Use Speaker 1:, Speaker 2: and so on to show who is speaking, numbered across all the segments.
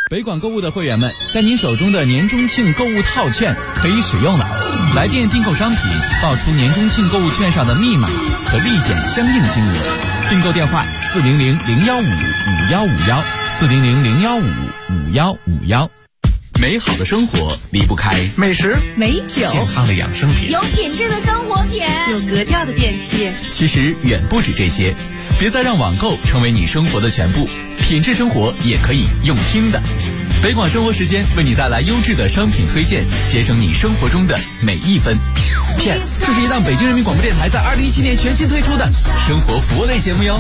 Speaker 1: 北广购物的会员们，在您手中的年中庆购物套券可以使用了。来电订购商品，报出年中庆购物券上的密码，可立减相应金额。订购电话400-015-5151，400-015-5151。美好的生活离不开
Speaker 2: 美食、
Speaker 3: 美酒、
Speaker 1: 健康的养生品，
Speaker 4: 有品质的生活品，
Speaker 3: 有格调的电器。
Speaker 1: 其实远不止这些，别再让网购成为你生活的全部，品质生活也可以用听的。北广生活时间为你带来优质的商品推荐，节省你生活中的每一分。PS， 这是一档北京人民广播电台在2017年全新推出的生活服务类节目哟。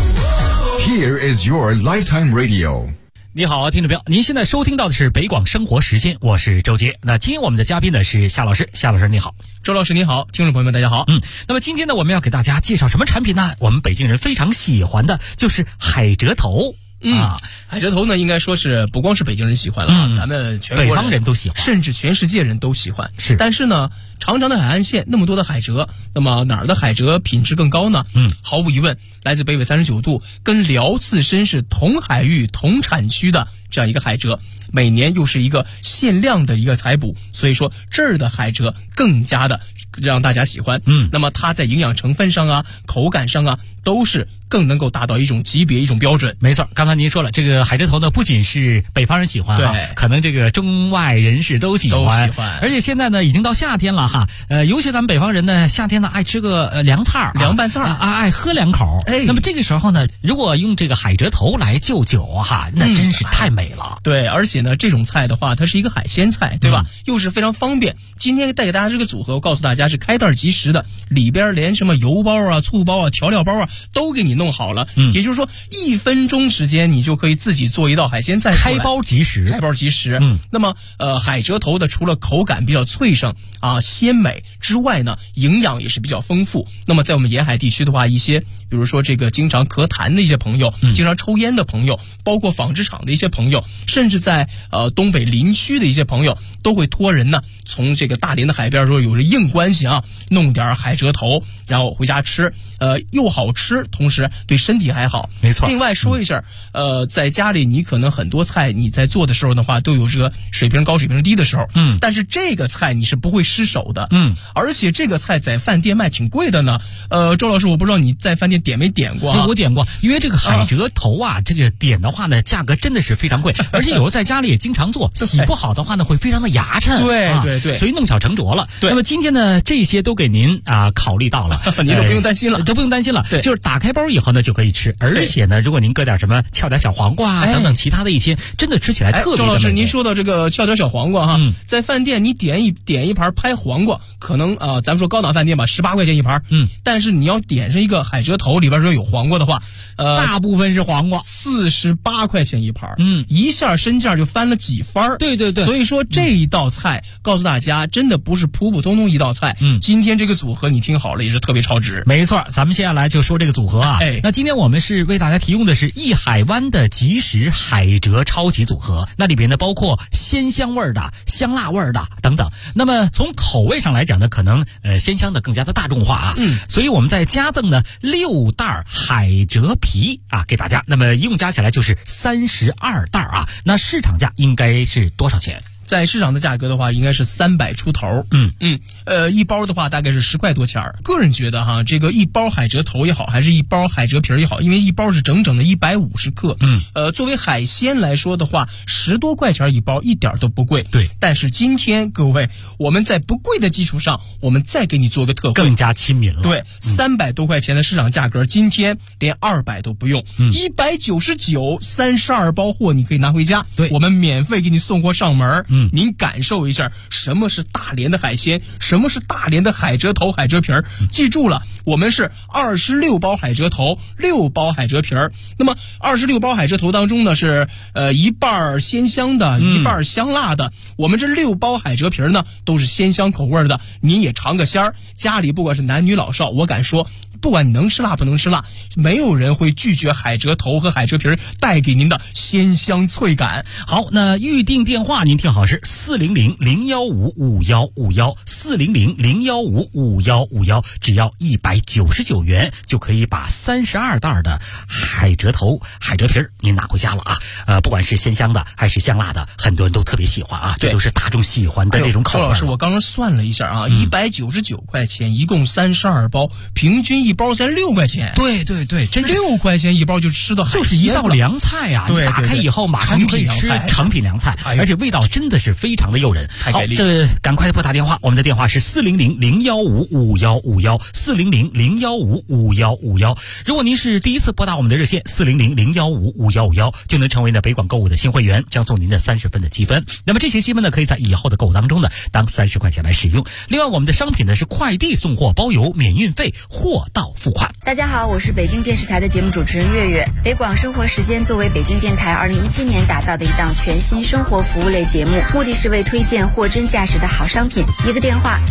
Speaker 5: Here is your lifetime radio。
Speaker 6: 你好，听众朋友，您现在收听到的是北广生活时间，我是周杰。那今天我们的嘉宾呢是夏老师，夏老师你好。
Speaker 2: 周老师你好，听众朋友们大家好。
Speaker 6: 那么今天呢我们要给大家介绍什么产品呢？我们北京人非常喜欢的就是海蜇头。
Speaker 2: 海蜇头呢，应该说是不光是北京人喜欢了，咱们全国
Speaker 6: 北方人都喜欢，
Speaker 2: 甚至全世界人都喜欢。
Speaker 6: 是，
Speaker 2: 但是呢，长长的海岸线那么多的海蜇，那么哪儿的海蜇品质更高呢？毫无疑问，来自北纬39度，跟辽自身是同海域同产区的这样一个海蜇，每年又是一个限量的一个采捕，所以说这儿的海蜇更加的让大家喜欢。那么它在营养成分上啊、口感上啊，都是更能够达到一种级别、一种标准。
Speaker 6: 没错，刚才您说了，这个海蜇头呢，不仅是北方人喜欢啊，可能这个中外人士都喜欢。而且现在呢，已经到夏天了哈，尤其咱们北方人呢，夏天呢爱吃个凉菜
Speaker 2: 凉拌菜
Speaker 6: 爱喝两口。那么这个时候呢，如果用这个海蜇头来就酒哈，那真是太美了。
Speaker 2: 对，而且呢，这种菜的话，它是一个海鲜菜，对吧？又是非常方便。今天带给大家这个组合，我告诉大家是开袋即食的，里边连什么油包啊、醋包啊、调料包啊都给你弄好了。也就是说1分钟时间你就可以自己做一道海鲜菜出来，
Speaker 6: 开包即食。
Speaker 2: 那么海蜇头的除了口感比较脆生啊、鲜美之外呢，营养也是比较丰富。那么在我们沿海地区的话，一些比如说这个经常咳痰的一些朋友，经常抽烟的朋友，包括纺织厂的一些朋友，甚至在东北林区的一些朋友，都会托人呢从这个大连的海边说有着硬关系啊，弄点海蜇头，然后回家吃，又好吃，同时对身体还好。
Speaker 6: 没错。
Speaker 2: 另外说一下，在家里你可能很多菜你在做的时候的话，都有这个水平高水平低的时候，但是这个菜你是不会失手的，而且这个菜在饭店卖挺贵的呢。周老师，我不知道你在饭店点没点过啊？
Speaker 6: 我点过，因为这个海蜇头啊，这个点的话呢，价格真的是非常贵，而且有时候在家里也经常做，洗不好的话呢，会非常的牙碜。
Speaker 2: 对，
Speaker 6: 所以弄巧成拙了。
Speaker 2: 对，
Speaker 6: 那么今天呢，这些都给您考虑到了，
Speaker 2: 您都不用担心了，
Speaker 6: 都不用担心了。
Speaker 2: 对，
Speaker 6: 就是打开包以后呢，就可以吃，而且呢，如果您搁点什么翘点小黄瓜啊等等其他的一些，真的吃起来特别的美味。
Speaker 2: 周老师，您说到这个翘点小黄瓜哈，在饭店你点一盘拍黄瓜，可能咱们说高档饭店吧，18块钱一盘，但是你要点上一个海蜇头，里边说有黄瓜的话，
Speaker 6: 大部分是黄瓜
Speaker 2: ，48块钱一盘，一下身价就翻了几番。
Speaker 6: 对，
Speaker 2: 所以说这一道菜告诉大家，真的不是普普通通一道菜。今天这个组合你听好了，也是特别超值。
Speaker 6: 没错，咱们接下来就说这个组合啊。那今天我们是为大家提供的是一海湾的即食海蜇超级组合，那里边呢包括鲜香味的、香辣味的等等。那么从口味上来讲呢，可能鲜香的更加的大众化啊。所以我们再加赠呢6袋海蜇皮啊给大家，那么一共加起来就是32袋啊。那市场价应该是多少钱？
Speaker 2: 在市场的价格的话，应该是300出头。一包的话大概是10块多钱儿。个人觉得哈，这个一包海蜇头也好，还是一包海蜇皮也好，因为一包是整整的150克。作为海鲜来说的话，10多块钱一包一点都不贵。
Speaker 6: 对，
Speaker 2: 但是今天各位，我们在不贵的基础上，我们再给你做个特惠，
Speaker 6: 更加亲民了。
Speaker 2: 对，300多块钱的市场价格，今天连200都不用，199 32包货你可以拿回家。
Speaker 6: 对，
Speaker 2: 我们免费给你送货上门。您感受一下什么是大连的海鲜，什么是大连的海蜇头、海蜇皮儿。记住了，我们是26包海蜇头，6包海蜇皮儿。那么26包海蜇头当中呢，是一半鲜香的，一半香辣的。我们这6包海蜇皮儿呢，都是鲜香口味的。您也尝个鲜儿，家里不管是男女老少，我敢说不管你能吃辣不能吃辣，没有人会拒绝海蜇头和海蜇皮带给您的鲜香脆感。
Speaker 6: 好，那预定电话您听好是400-015-5151，400-015-5151，只要199元就可以把32袋的海蜇头、海蜇皮您拿回家了啊！不管是鲜香的还是香辣的，很多人都特别喜欢啊，这都是大众喜欢的这种口味。
Speaker 2: 高老师，我刚刚算了一下啊，199块钱，一共32包，平均一包才6块钱。
Speaker 6: 对对对，真是
Speaker 2: 6块钱一包就吃到海鲜了，
Speaker 6: 就是一道凉菜啊！
Speaker 2: 对，
Speaker 6: 打开以后马上就可以吃成品凉菜，而且味道真的是非常的诱人。好，这赶快拨打电话，我们的电话是400-015-5151，400-015-5151。如果您是第一次拨打我们的热线400-015-5151，就能成为呢北广购物的新会员，将送您的30分的积分。那么这些积分呢，可以在以后的购物当中呢当30块钱来使用。另外，我们的商品呢是快递送货包邮，免运费，货到付款。
Speaker 3: 大家好，我是北京电视台的节目主持人月月。北广生活时间作为北京电台2017年打造的一档全新生活服务类节目，目的是为推荐货真价实的好商品。一个电话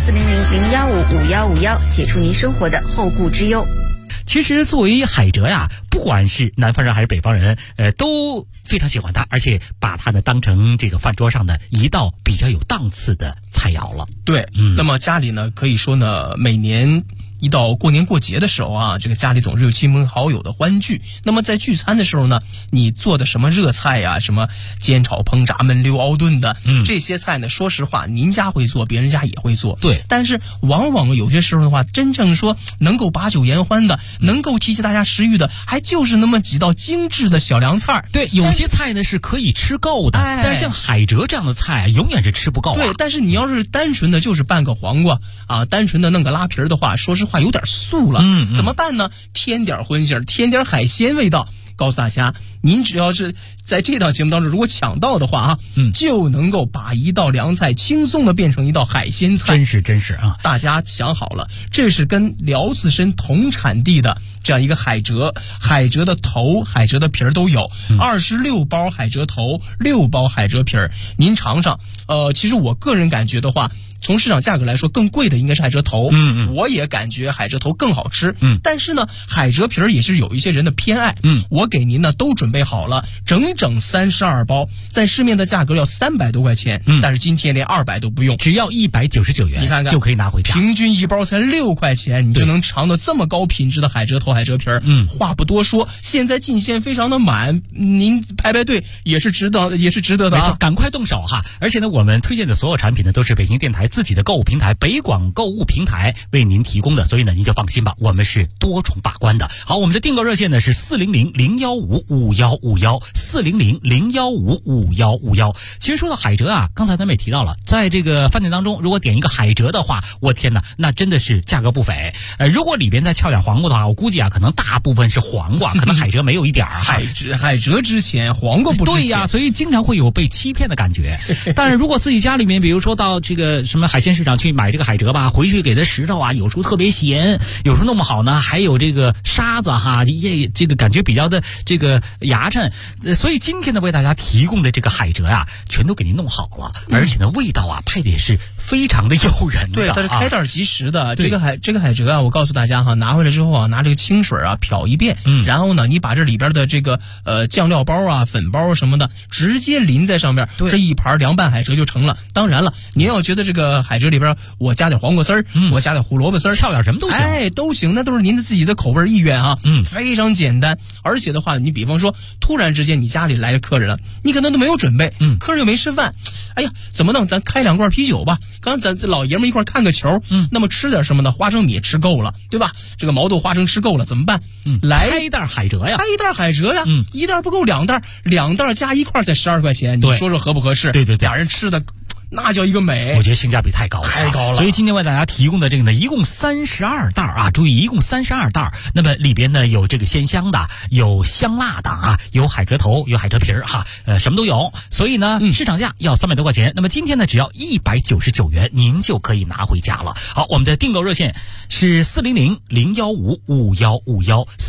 Speaker 3: 400-015-5151，解除您生活的后顾之忧。
Speaker 6: 其实作为海蜇呀，不管是南方人还是北方人，都非常喜欢它，而且把它呢当成这个饭桌上的一道比较有档次的菜肴了。
Speaker 2: 对，那么家里呢，可以说呢，每年一到过年过节的时候啊，这个家里总是有亲朋好友的欢聚。那么在聚餐的时候呢，你做的什么热菜呀，什么煎炒烹炸焖溜熬炖的，这些菜呢，说实话，您家会做，别人家也会做。
Speaker 6: 对，
Speaker 2: 但是往往有些时候的话，真正说能够把酒言欢的，能够提起大家食欲的，还就是那么几道精致的小凉菜。
Speaker 6: 对，有些菜呢是可以吃够的，但是像海蜇这样的菜永远是吃不够啊。
Speaker 2: 对，但是你要是单纯的就是拌个黄瓜啊，单纯的弄个拉皮的话，说实话有点素了。怎么办呢？添点荤腥，添点海鲜味道。告诉大家，您只要是在这档节目当中如果抢到的话啊，就能够把一道凉菜轻松的变成一道海鲜菜。
Speaker 6: 真是啊！
Speaker 2: 大家想好了，这是跟辽自参同产地的这样一个海蜇，海蜇的头、海蜇的皮儿都有，26包海蜇头，6包海蜇皮儿，您尝尝。其实我个人感觉的话，从市场价格来说，更贵的应该是海蜇头。我也感觉海蜇头更好吃。但是呢，海蜇皮儿也是有一些人的偏爱。我给您呢都准备好了，整整32包，在市面的价格要300多块钱，但是今天连200都不用，
Speaker 6: 只要199元，
Speaker 2: 你看看
Speaker 6: 就可以拿回家。
Speaker 2: 平均一包才6块钱，你就能尝到这么高品质的海蜇头、海蜇皮儿。话不多说，现在进线非常的满，您排队也是值得的，
Speaker 6: 没错，赶快动手哈！而且呢，我们推荐的所有产品呢，都是北京电台自己的购物平台北广购物平台为您提供的，所以呢您就放心吧，我们是多重把关的。好，我们的订购热线呢是400-015-5151，400-015-5151。其实说到海蜇啊，刚才咱们也提到了，在这个饭店当中，如果点一个海蜇的话，我天哪，那真的是价格不菲。如果里边再翘点黄瓜的话，我估计啊，可能大部分是黄瓜，可能海蜇没有一点儿。
Speaker 2: 海蜇之前，黄瓜不值钱。
Speaker 6: 对呀，所以经常会有被欺骗的感觉。但是如果自己家里面，比如说到这个什么海鲜市场去买这个海蜇吧，回去给它石头啊，有时候特别咸，有时候弄不好呢还有这个沙子哈，也这个感觉比较的这个牙碜。所以今天呢为大家提供的这个海蜇啊，全都给您弄好了，而且呢味道啊配的也是非常的诱人的。
Speaker 2: 对，它是开袋即食的。这个海蜇啊，我告诉大家哈，拿回来之后啊，拿这个清水啊漂一遍，然后呢你把这里边的这个酱料包啊、粉包什么的直接淋在上面，这一盘凉拌海蜇就成了。当然了，您要觉得这个海蜇里边我加点黄瓜丝儿，我加点胡萝卜丝儿，
Speaker 6: 翘点什么都行，
Speaker 2: 都行，那都是您的自己的口味意愿啊。非常简单。而且的话，你比方说突然之间你家里来个客人了，你可能都没有准备，客人又没吃饭，哎呀，怎么弄？咱开2罐啤酒吧，刚咱老爷们一块看个球，那么吃点什么呢？花生米吃够了，对吧？这个毛豆花生吃够了怎么办？来
Speaker 6: 开一袋海蜇呀，
Speaker 2: 开一袋海蜇呀，一袋不够2袋，2袋加一块才12块钱，你说说合不合适？
Speaker 6: 对，
Speaker 2: 俩人吃的那叫一个美，
Speaker 6: 我觉得性价比太高了。所以今天为大家提供的这个呢，一共32袋啊，注意，一共32袋。那么里边呢有这个鲜香的，有香辣的啊，有海蜇头，有海蜇皮儿哈，什么都有。所以呢，市场价要300多块钱，那么今天呢只要199元，您就可以拿回家了。好，我们的订购热线是400-015-5151。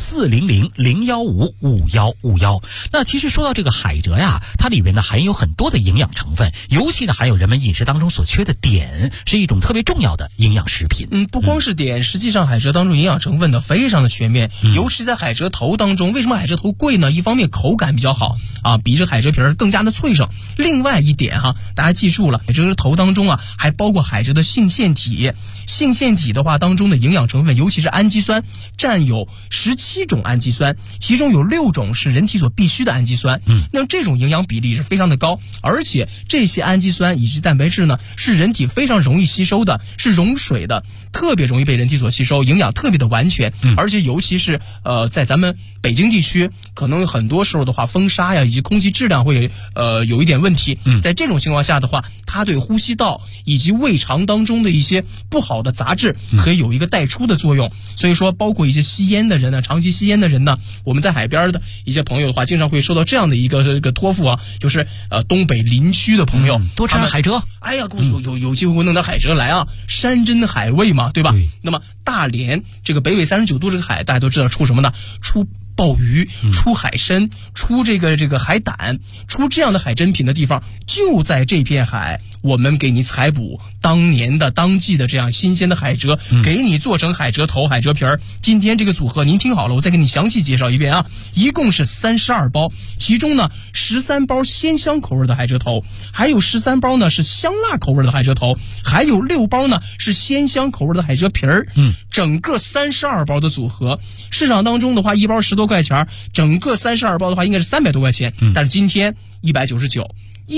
Speaker 6: 400-015-5151。那其实说到这个海蜇呀，它里边呢含有很多的营养成分，尤其呢含有人们饮食当中所缺的碘，是一种特别重要的营养食品。
Speaker 2: 不光是碘，实际上海蜇当中营养成分呢非常的全面，尤其在海蜇头当中。为什么海蜇头贵呢？一方面口感比较好啊，比这海蜇皮儿更加的脆生。另外一点哈，大家记住了，海蜇头当中啊还包括海蜇的性腺体。性腺体的话当中的营养成分，尤其是氨基酸，占有17种氨基酸，其中有6种是人体所必需的氨基酸。那么这种营养比例是非常的高，而且这些氨基酸以及蛋白质呢，是人体非常容易吸收的，是溶水的，特别容易被人体所吸收，营养特别的完全。而且尤其是在咱们北京地区，可能很多时候的话，风沙呀以及空气质量会有一点问题。在这种情况下的话，它对呼吸道以及胃肠当中的一些不好的杂质可以有一个带出的作用。所以说，包括一些吸烟的人呢，长期吸烟的人呢，我们在海边的一些朋友的话，经常会收到这样的一个托付啊，就是东北林区的朋友
Speaker 6: 多吃海蜇。
Speaker 2: 哎呀，有机会给我弄点海蜇来啊，山珍海味嘛，对吧？那么大连这个北纬39度这个海，大家都知道出什么呢？出鲍鱼，出海参，出这个海胆，出这样的海珍品的地方，就在这片海，我们给你采捕当年的当季的这样新鲜的海蜇，给你做成海蜇头、海蜇皮儿。今天这个组合您听好了，我再给你详细介绍一遍啊，一共是32包，其中呢13包鲜香口味的海蜇头，还有13包呢是香辣口味的海蜇头，还有6包呢是鲜香口味的海蜇皮儿。整个32包的组合，市场当中的话一包10多块钱，整个32包的话应该是300多块钱，但是今天199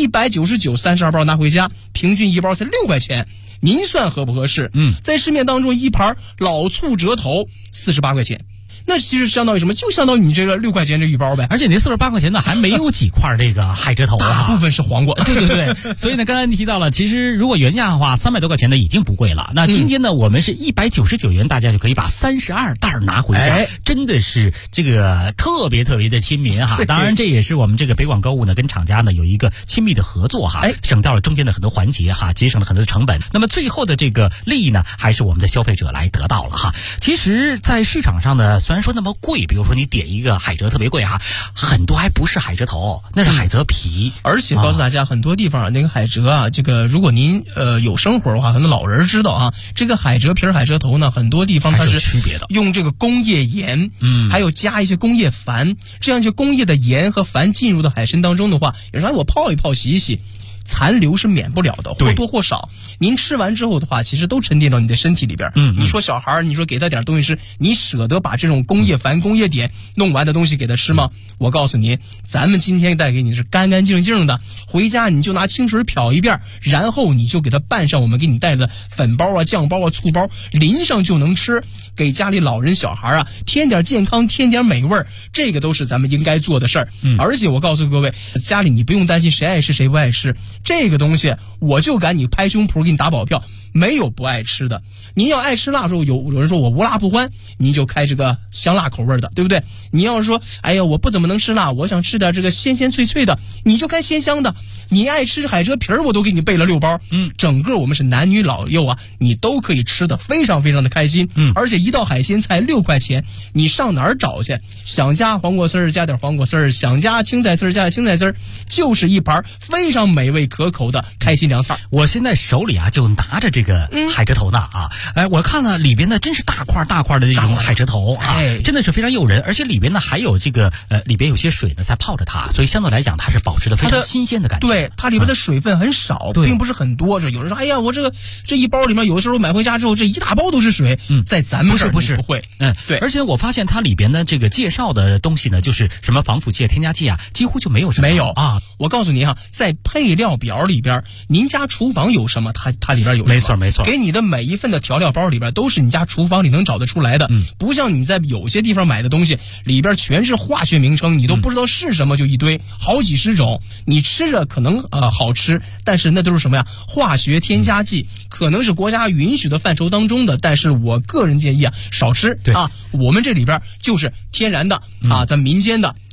Speaker 2: 32包拿回家，平均一包才6块钱，您算合不合适？在市面当中一盘老醋蜇头48块钱。那其实相当于什么？就相当于你这个6块钱这一包呗。
Speaker 6: 而且那48块钱呢，还没有几块这个海蜇头啊，
Speaker 2: 大部分是黄瓜。
Speaker 6: 对。所以呢，刚才你提到了，其实如果原价的话，300多块钱呢已经不贵了。那今天呢，我们是199元，大家就可以把32袋拿回家，真的是这个特别的亲民哈。当然，这也是我们这个北广购物呢跟厂家呢有一个亲密的合作哈，省掉了中间的很多环节哈，节省了很多的成本。那么最后的这个利益呢，还是我们的消费者来得到了哈。其实，在市场上呢，虽然说那么贵，比如说你点一个海蜇特别贵哈，很多还不是海蜇头，那是海蜇皮。
Speaker 2: 而且告诉大家，很多地方那个海蜇啊，这个如果您有生活的话，很多老人知道啊，这个海蜇皮儿、海蜇头呢，很多地方它是
Speaker 6: 区别的，
Speaker 2: 用这个工业盐，还有加一些工业矾，这样一些工业的盐和矾进入到海参当中的话，有时候我泡一泡、洗一洗。残留是免不了的，或多或少。您吃完之后的话，其实都沉淀到你的身体里边。你说小孩，你说给他点东西吃，你舍得把这种工业矾、工业碘弄完的东西给他吃吗？我告诉您，咱们今天带给你是干干净净的，回家你就拿清水漂一遍，然后你就给他拌上我们给你带的粉包啊、酱包啊、醋包，淋上就能吃。给家里老人小孩啊添点健康，添点美味，这个都是咱们应该做的事儿。而且我告诉各位，家里你不用担心谁爱吃谁不爱吃。这个东西我就敢你拍胸脯给你打保票，没有不爱吃的。您要爱吃辣的时候，有人说我无辣不欢，您就开这个香辣口味的，对不对？你要是说哎呀我不怎么能吃辣，我想吃点这个鲜鲜脆脆的，你就开鲜香的。你爱吃海蜇皮儿，我都给你备了6包。整个我们是男女老幼啊，你都可以吃的非常的开心。而且一道海鲜菜6块钱，你上哪儿找去？想加黄瓜丝儿加点黄瓜丝儿，想加青菜丝儿加点青菜丝儿，就是一盘非常美味可口的开心凉菜。
Speaker 6: 我现在手里啊就拿着这个海蜇头呢啊，我看了里边呢真是大块的这种海蜇头啊，真的是非常诱人，而且里边呢还有这个里边有些水呢在泡着它，所以相对来讲它是保持的非常新鲜的感觉。
Speaker 2: 对，它里边的水分很少，并不是很多。有人说哎呀我这一包里面有的时候买回家之后这一大包都是水，在咱们这儿不会。对。
Speaker 6: 而且我发现它里边的这个介绍的东西呢，就是什么防腐剂、添加剂啊，几乎就没有什么。
Speaker 2: 没有啊，我告诉您哈，在配料表里边，您家厨房有什么，它里边有什么。
Speaker 6: 没错。
Speaker 2: 给你的每一份的调料包里边都是你家厨房里能找得出来的。不像你在有些地方买的东西，里边全是化学名称，你都不知道是什么，就一堆好几十种。你吃着可能好吃，但是那都是什么呀？化学添加剂，可能是国家允许的范畴当中的，但是我个人建议啊，少吃啊。我们这里边就是天然的啊，咱民间的。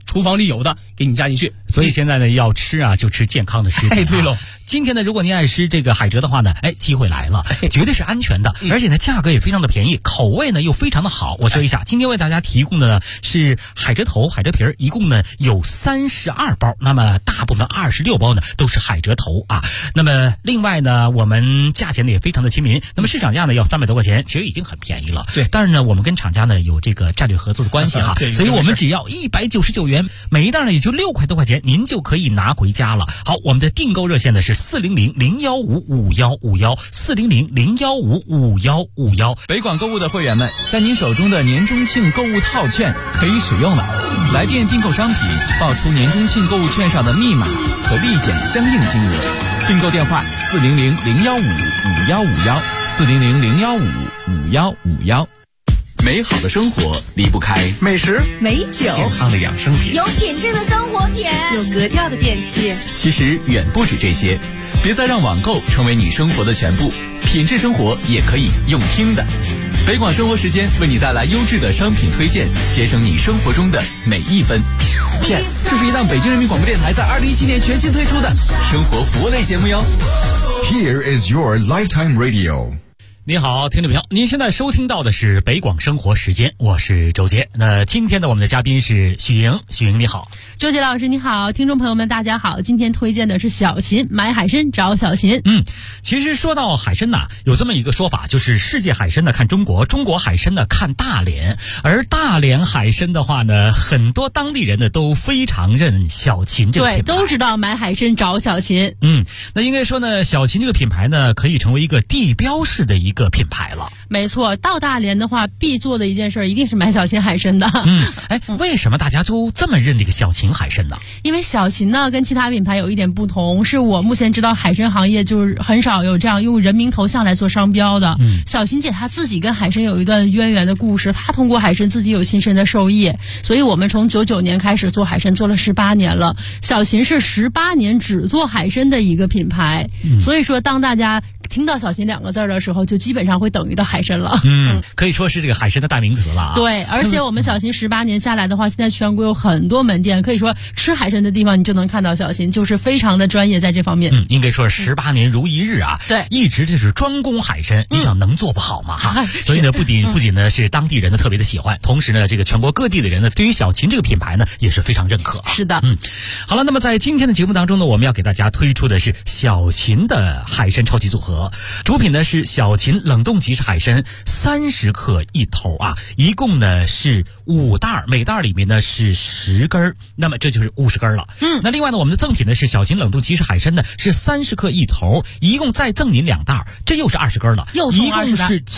Speaker 2: 厨房里有的给你加进去。
Speaker 6: 所以现在呢，要吃啊就吃健康的食品。
Speaker 2: 对喽，
Speaker 6: 今天呢，如果您爱吃这个海蜇的话呢，机会来了，绝对是安全的，而且呢价格也非常的便宜，口味呢又非常的好。我说一下，今天为大家提供的呢是海蜇头、海蜇皮儿，一共呢有32包，那么大部分26包呢都是海蜇头啊。那么另外呢，我们价钱呢也非常的亲民，那么市场价呢要300多块钱，其实已经很便宜了。
Speaker 2: 对，
Speaker 6: 但是呢，我们跟厂家呢有这个战略合作的关系哈，所以我们只要199元，每一袋呢也就6块多块钱，您就可以拿回家了。好，我们的订购热线呢是400-015-5151，400-015-5151。
Speaker 1: 北广购物的会员们，在您手中的年中庆购物套券可以使用了。来电订购商品，报出年中庆购物券上的密码，可立减相应金额。订购电话400-015-5151，400-015-5151。美好的生活离不开
Speaker 4: 美食、
Speaker 7: 美酒、
Speaker 1: 健康的养生品，
Speaker 7: 有品质的生活品，
Speaker 4: 有格调的电器。
Speaker 1: 其实远不止这些，别再让网购成为你生活的全部，品质生活也可以用听的。北广生活时间为你带来优质的商品推荐，节省你生活中的每一分。Yes， 这是一档北京人民广播电台在2017年全新推出的生活服务类节目哟。
Speaker 5: Here is your lifetime radio。
Speaker 6: 你好，听众朋友，您现在收听到的是北广生活时间，我是周杰。那今天的我们的嘉宾是许莹，许莹你好。
Speaker 8: 周杰老师你好，听众朋友们大家好，今天推荐的是小秦，买海参找小秦。
Speaker 6: 其实说到海参呐，有这么一个说法，就是世界海参呢看中国，中国海参呢看大连，而大连海参的话呢，很多当地人呢都非常认小秦这个品牌，
Speaker 8: 对，都知道买海参找小秦。
Speaker 6: 那应该说呢，小秦这个品牌呢，可以成为一个地标式的一个品牌了。
Speaker 8: 没错，到大连的话必做的一件事一定是买小秦海参的。
Speaker 6: 为什么大家都这么认这个小秦海参呢？
Speaker 8: 因为小秦呢跟其他品牌有一点不同，是我目前知道海参行业就是很少有这样用人名头像来做商标的。小秦姐她自己跟海参有一段渊源的故事，她通过海参自己有亲身的受益，所以我们从99年开始做海参，做了18年了。小秦是18年只做海参的一个品牌，所以说当大家听到小秦2个字的时候，就基本上会等于到海参了。
Speaker 6: 可以说是这个海参的代名词了啊。
Speaker 8: 对，而且我们小秦18年下来的话，现在全国有很多门店，可以说吃海参的地方你就能看到小秦，就是非常的专业在这方面。
Speaker 6: 应该说18年如一日啊。
Speaker 8: 对，
Speaker 6: 一直就是专攻海参，你想能做不好吗？所以呢，不仅呢是当地人呢特别的喜欢，同时呢，这个全国各地的人呢对于小秦这个品牌呢也是非常认可。
Speaker 8: 是的。
Speaker 6: 好了，那么在今天的节目当中呢，我们要给大家推出的是小秦的海参超级组合，主品呢是小秦冷冻即食海参30克一头啊，一共呢是5袋，每袋里面呢是10根，那么这就是50根了。那另外呢，我们的赠品呢是小秦冷冻即食海参呢是30克一头，一共再赠您2袋，这又是20根了，
Speaker 8: 又送20袋，
Speaker 6: 一共是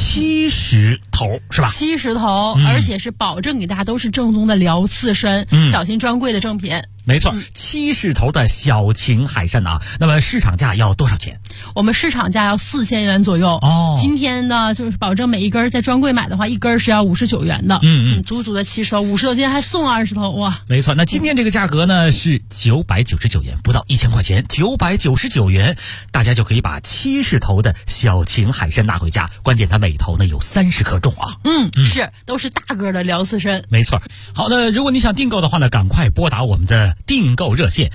Speaker 6: 70头，是吧
Speaker 8: ？70头，而且是保证给大家都是正宗的辽刺参，小秦专柜的正品。
Speaker 6: 没错，70头的小秦海参啊，那么市场价要多少钱？
Speaker 8: 我们市场价要4000元左右。今天呢，就是保证每一根在专柜买的话，一根是要59元的。足足的70头，50头，今天还送20头，哇！
Speaker 6: 没错，那今天这个价格呢是999元，不到1000块钱，999元，大家就可以把70头的小秦海参拿回家。关键它每头呢有30克重啊。
Speaker 8: 是，都是大个的辽刺参。
Speaker 6: 没错。好的，如果你想订购的话呢，赶快拨打我们的订购热线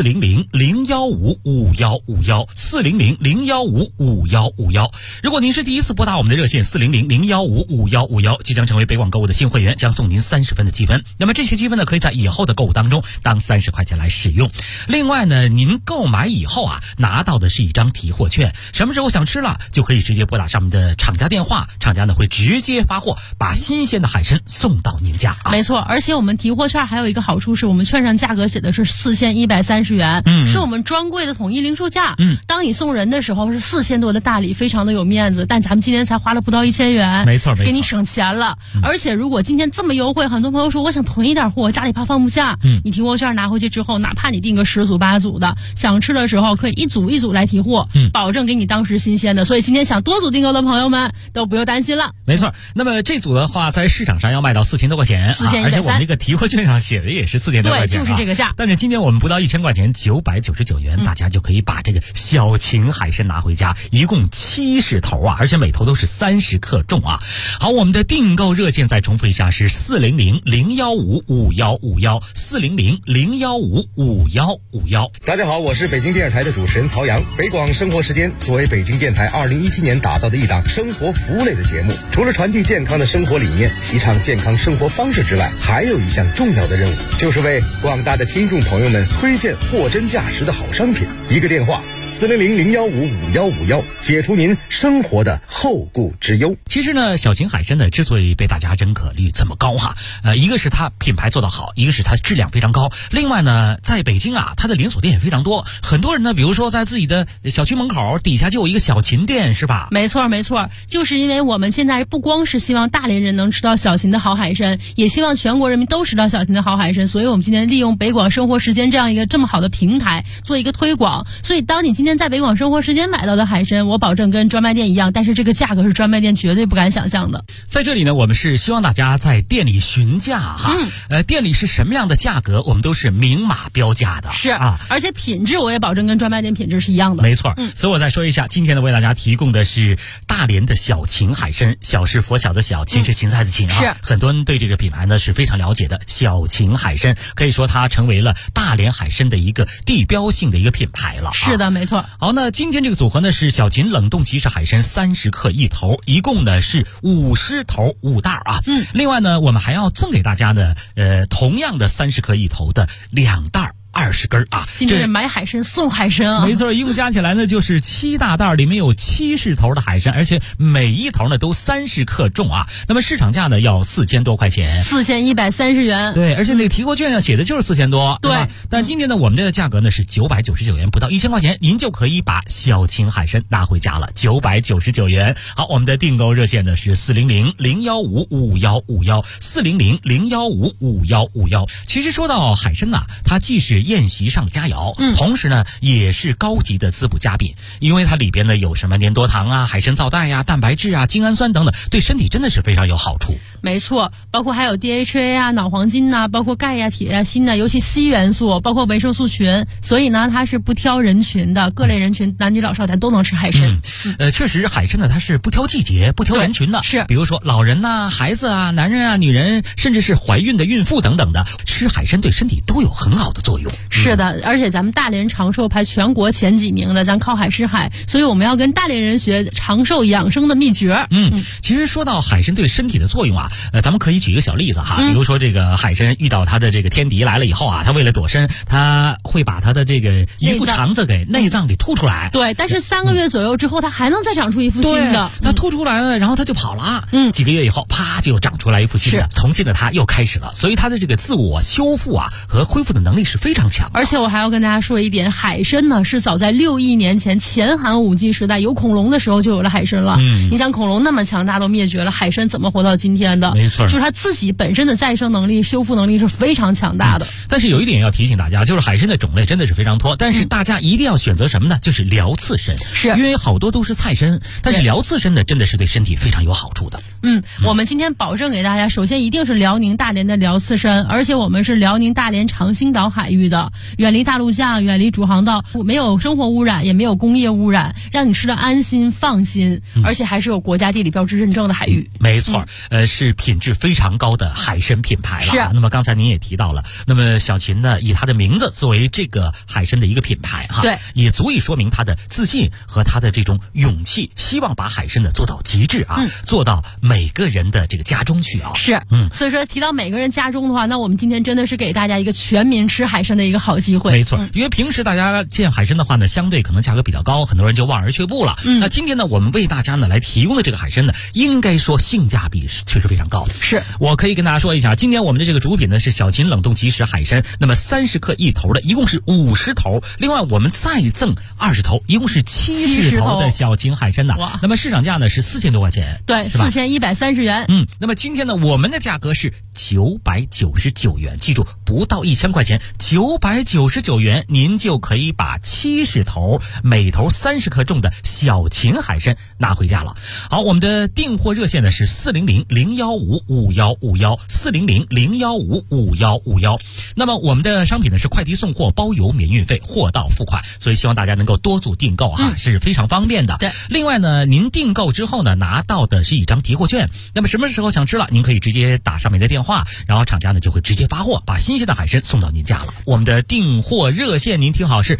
Speaker 6: 400-015-5151，400-015-5151。如果您是第一次拨打我们的热线400-015-5151，即将成为北广购物的新会员，将送您30分的积分。那么这些积分呢，可以在以后的购物当中当30块钱来使用。另外呢，您购买以后啊，拿到的是一张提货券，什么时候想吃了，就可以直接拨打上面的厂家电话，厂家呢会直接发货，把新鲜的海参送到您家啊。
Speaker 8: 没错，而且我们提货券还有一个好处是，我们券上价格写的是4130元，是我们专柜的统一零售价。当你送人的时候是4000多的大礼，非常的有面子，但咱们今天才花了不到1000元，
Speaker 6: 没错，
Speaker 8: 给你省钱了。而且如果今天这么优惠，很多朋友说我想囤一点货，家里怕放不下，你提货券拿回去之后，哪怕你订个10组8组的，想吃的时候可以一组一组来提货，保证给你当时新鲜的。所以今天想多组订购的朋友们都不用担心了。
Speaker 6: 没错，那么这组的话在市场上要卖到4000多块钱，而且我们这个提货券上写的也是4000多块钱，
Speaker 8: 对，就是这个个价。
Speaker 6: 但是今天我们不到1000块钱，999元，大家就可以把这个小秦海参拿回家，一共70头啊，而且每头都是30克重啊。好，我们的订购热线再重复一下是400-015-5151，400-015-5151。
Speaker 4: 大家好，我是北京电视台的主持人曹阳。北广生活时间作为北京电台2017年打造的一档生活服务类的节目，除了传递健康的生活理念，提倡健康生活方式之外，还有一项重要的任务，就是为广大的听众朋友们推荐货真价实的好商品。一个电话400-015-5151，解除您生活的后顾之忧。
Speaker 6: 其实呢，小秦海参呢之所以被大家认可率这么高哈，一个是它品牌做得好，一个是它质量非常高。另外呢，在北京啊，它的连锁店也非常多。很多人呢，比如说在自己的小区门口底下就有一个小秦店，是吧？
Speaker 8: 没错没错，就是因为我们现在不光是希望大连人能吃到小秦的好海参，也希望全国人民都吃到小秦的好海参，所以我们今天利用北广生活时间这样一个这么好的平台做一个推广。所以当你今天在北广生活时间买到的海参，我保证跟专卖店一样，但是这个价格是专卖店绝对不敢想象的。
Speaker 6: 在这里呢，我们是希望大家在店里询价哈，店里是什么样的价格，我们都是明码标价的，
Speaker 8: 是啊，而且品质我也保证跟专卖店品质是一样的。
Speaker 6: 没错，所以我再说一下，今天呢为大家提供的是大连的小秦海参，小是佛小的小，秦是芹菜的秦啊，
Speaker 8: 是
Speaker 6: 很多人对这个品牌呢是非常了解的。小秦海参可以说它成为了大连海参的一个地标性的一个品牌了。
Speaker 8: 是的，没错。
Speaker 6: 好，那今天这个组合呢是小秦冷冻即食海参30克一头，一共呢是50头5袋啊。另外呢，我们还要赠给大家呢，同样的30克一头的2袋。20根啊！
Speaker 8: 今天是买海参送海参啊！
Speaker 6: 没错，一共加起来呢就是7大袋，里面有70头的海参，而且每一头呢都30克重啊。那么市场价呢要4000多块钱
Speaker 8: ，4130元。
Speaker 6: 对，而且那个提货券上写的就是4000多，
Speaker 8: 对
Speaker 6: 吧？但今天呢，我们这个价格呢是999元，不到1000块钱，您就可以把小秦海参拿回家了，999元。好，我们的订购热线呢是400-015-5151，400-015-5151。其实说到海参呐，它既是宴席上的佳肴，同时呢也是高级的滋补佳品，因为它里边呢有什么粘多糖啊、海参皂苷呀、蛋白质啊、精氨酸等等，对身体真的是非常有好处。
Speaker 8: 没错，包括还有 DHA 啊、脑黄金呐、包括钙呀、铁呀、锌呐，尤其硒元素，包括维生素群，所以呢它是不挑人群的，各类人群，男女老少咱都能吃海参。
Speaker 6: 确实海参呢它是不挑季节、不挑人群的，
Speaker 8: 是比
Speaker 6: 如说老人呐、孩子啊、男人啊、女人，甚至是怀孕的孕妇等等的，吃海参对身体都有很好的作用。
Speaker 8: 是的，而且咱们大连长寿排全国前几名的，咱靠海吃海，所以我们要跟大连人学长寿养生的秘诀。
Speaker 6: 其实说到海参对身体的作用啊，咱们可以举一个小例子哈，比如说这个海参遇到它的这个天敌来了以后啊，它为了躲身，它会把它的这个一副肠子给内脏给吐出来。
Speaker 8: 对，但是3个月左右之后，它还能再长出一副新的。
Speaker 6: 它吐出来了，然后它就跑了。几个月以后，啪就长出来一副新的，从今的它又开始了。所以它的这个自我修复啊和恢复的能力是非常强的。
Speaker 8: 而且我还要跟大家说一点，海参呢是早在6亿年前前寒武纪时代有恐龙的时候就有了海参了。你想恐龙那么强大都灭绝了，海参怎么活到今天的？
Speaker 6: 没错，
Speaker 8: 就是它自己本身的再生能力、修复能力是非常强大的。
Speaker 6: 但是有一点要提醒大家，就是海参的种类真的是非常多，但是大家一定要选择什么呢？就是辽刺参，
Speaker 8: 是
Speaker 6: 因为好多都是菜参，但是辽刺参呢真的是对身体非常有好处的。
Speaker 8: 我们今天保证给大家，首先一定是辽宁大连的辽刺参，而且我们是辽宁大连长兴岛海域的，远离大陆架，远离主航道，没有生活污染，也没有工业污染，让你吃得安心放心，而且还是有国家地理标志认证的海域。
Speaker 6: 没错，是品质非常高的海参品牌了。
Speaker 8: 是。
Speaker 6: 那么刚才您也提到了，那么小秦呢，以它的名字作为这个海参的一个品牌哈，
Speaker 8: 对，
Speaker 6: 也足以说明它的自信和它的这种勇气，希望把海参呢做到极致啊，做到每个人的这个家中去啊。
Speaker 8: 是，所以说提到每个人家中的话，那我们今天真的是给大家一个全民吃海参的一个好机会。
Speaker 6: 没错，因为平时大家见海参的话呢，相对可能价格比较高，很多人就望而却步了。那今天呢，我们为大家呢来提供的这个海参呢，应该说性价比是确实非常高的。
Speaker 8: 是，
Speaker 6: 我可以跟大家说一下，今天我们的这个主品呢是小秦冷冻即食海参，那么30克一头的，一共是50头，另外我们再赠20头，一共是70头的小秦海参呐。那么市场价呢是4000多块钱，
Speaker 8: 对，4130元。
Speaker 6: 那么今天呢，我们的价格是999元，记住不到1000块钱，999元您就可以把70头，每头30克重的小秦海参拿回家了。好，我们的订货热线呢是400-015-5151，400-015-5151。 那么我们的商品呢是快递送货包邮免运费，货到付款，所以希望大家能够多做订购是非常方便的。
Speaker 8: 对，
Speaker 6: 另外呢，您订购之后呢，拿到的是一张提货券。那么什么时候想吃了，您可以直接打上面的电话，然后厂家呢就会直接发货，把新鲜的海参送到您家了。我们的订货热线您听好，是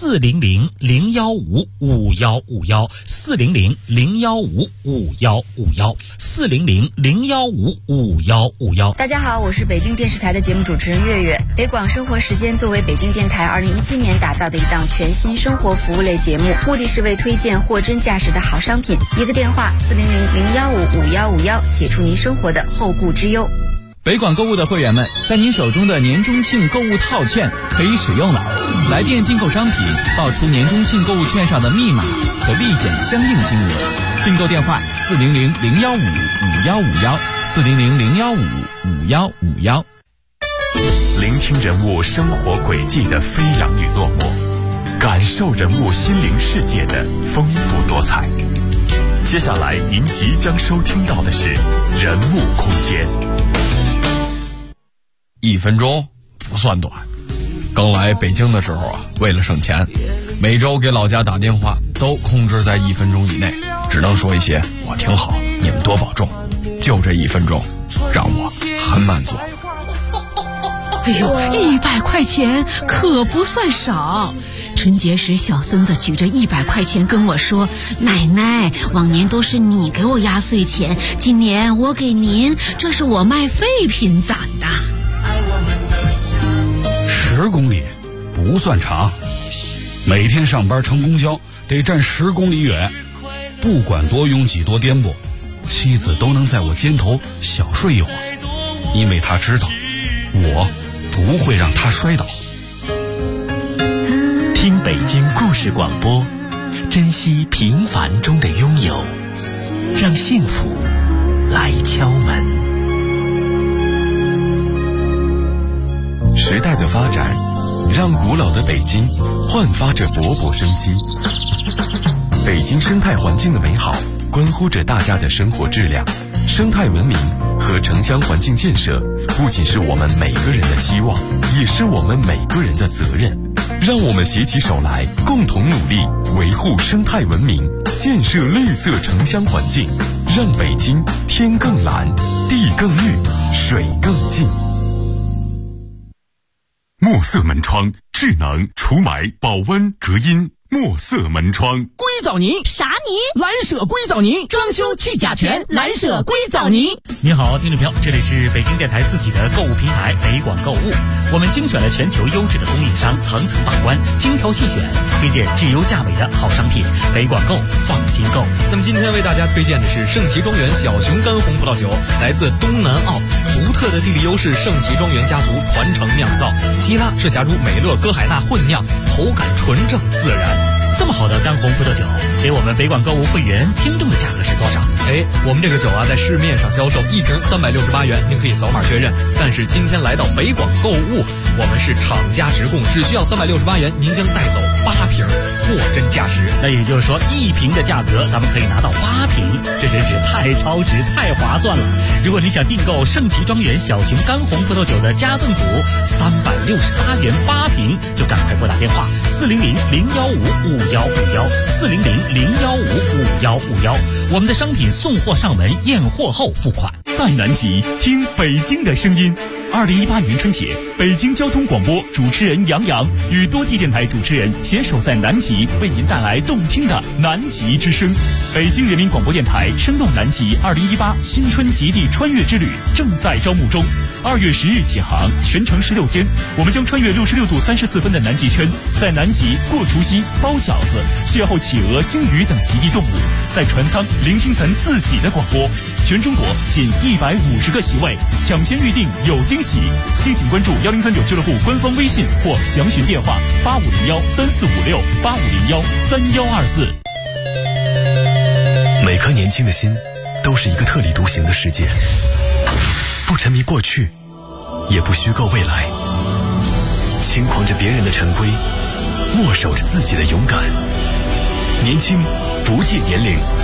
Speaker 6: 400-015-5151，400-015-5151，400-015-5151。
Speaker 3: 大家好，我是北京电视台的节目主持人月月。北广生活时间作为北京电台2017年打造的一档全新生活服务类节目，目的是为推荐货真价实的好商品。一个电话400-015-5151，解除您生活的后顾之忧。
Speaker 1: 北广购物的会员们，在您手中的年中庆购物套券可以使用了。来电订购商品，报出年中庆购物券上的密码，可立减相应金额。订购电话400-015-5151，400-015-5151。
Speaker 7: 聆听人物生活轨迹的飞扬与落寞，感受人物心灵世界的丰富多彩。接下来您即将收听到的是人物空间。
Speaker 9: 1分钟不算短，刚来北京的时候为了省钱，每周给老家打电话都控制在1分钟以内，只能说一些我挺好，你们多保重。就这1分钟让我很满足。
Speaker 10: 哎呦，100块钱可不算少。春节时，小孙子举着100块钱跟我说：“奶奶，往年都是你给我压岁钱，今年我给您，这是我卖废品攒的。
Speaker 11: ”10公里不算长，每天上班乘公交得站10公里远，不管多拥挤多颠簸，妻子都能在我肩头小睡一会儿，因为她知道我不会让她摔倒。
Speaker 7: 听北京故事广播，珍惜平凡中的拥有，让幸福来敲门。时代的发展让古老的北京焕发着勃勃生机。北京生态环境的美好关乎着大家的生活质量。生态文明和城乡环境建设不仅是我们每个人的希望，也是我们每个人的责任。让我们携起手来，共同努力维护生态文明，建设绿色城乡环境，让北京天更蓝，地更绿，水更净。墨色门窗，智能除霾、保温、隔音。墨色门窗，
Speaker 10: 硅藻泥啥泥？蓝舍硅藻泥，装修去甲醛，蓝舍硅藻泥。
Speaker 6: 你好，听众朋友，这里是北京电台自己的购物平台北广购物，我们精选了全球优质的供应商，层层把关，精挑细选，推荐质优价美的好商品，北广购放心购。
Speaker 12: 那么今天为大家推荐的是圣奇庄园小熊干红葡萄酒，来自东南澳，独特的地理优势，圣奇庄园家族传承酿造，希腊赤霞珠美乐歌海纳混酿，口感纯正自然。
Speaker 6: 这么好的干红葡萄酒，给我们北广购物会员听众的价格是多少？
Speaker 12: 我们这个酒在市面上销售1瓶368元，您可以扫码确认。但是今天来到北广购物，我们是厂家直供，只需要368元，您将带走8瓶，货真价实。
Speaker 6: 那也就是说，1瓶的价格咱们可以拿到8瓶，这真是太超值、太划算了。如果你想订购圣奇庄园小熊干红葡萄酒的加赠组，368元8瓶，就赶快拨打电话400-015-5151，400-015-5151。我们的商品送货上门，验货后付款。
Speaker 7: 在南极听北京的声音。2018年春节，北京交通广播主持人杨洋与多地电台主持人携手在南极，为您带来动听的南极之声。北京人民广播电台声动南极2018新春极地穿越之旅正在招募中，2月10日起航，全程16天，我们将穿越66度34分的南极圈，在南极过除夕、包饺子、邂逅企鹅、鲸鱼等极地动物，在船舱聆听咱自己的广播。全中国仅150个席位，抢先预定有惊喜。敬请关注1039俱乐部官方微信或详询电话8501-3456，8501-3124。每颗年轻的心都是一个特立独行的世界，不沉迷过去，也不虚构未来，轻狂着别人的陈规，握手着自己的勇敢。年轻不计年龄，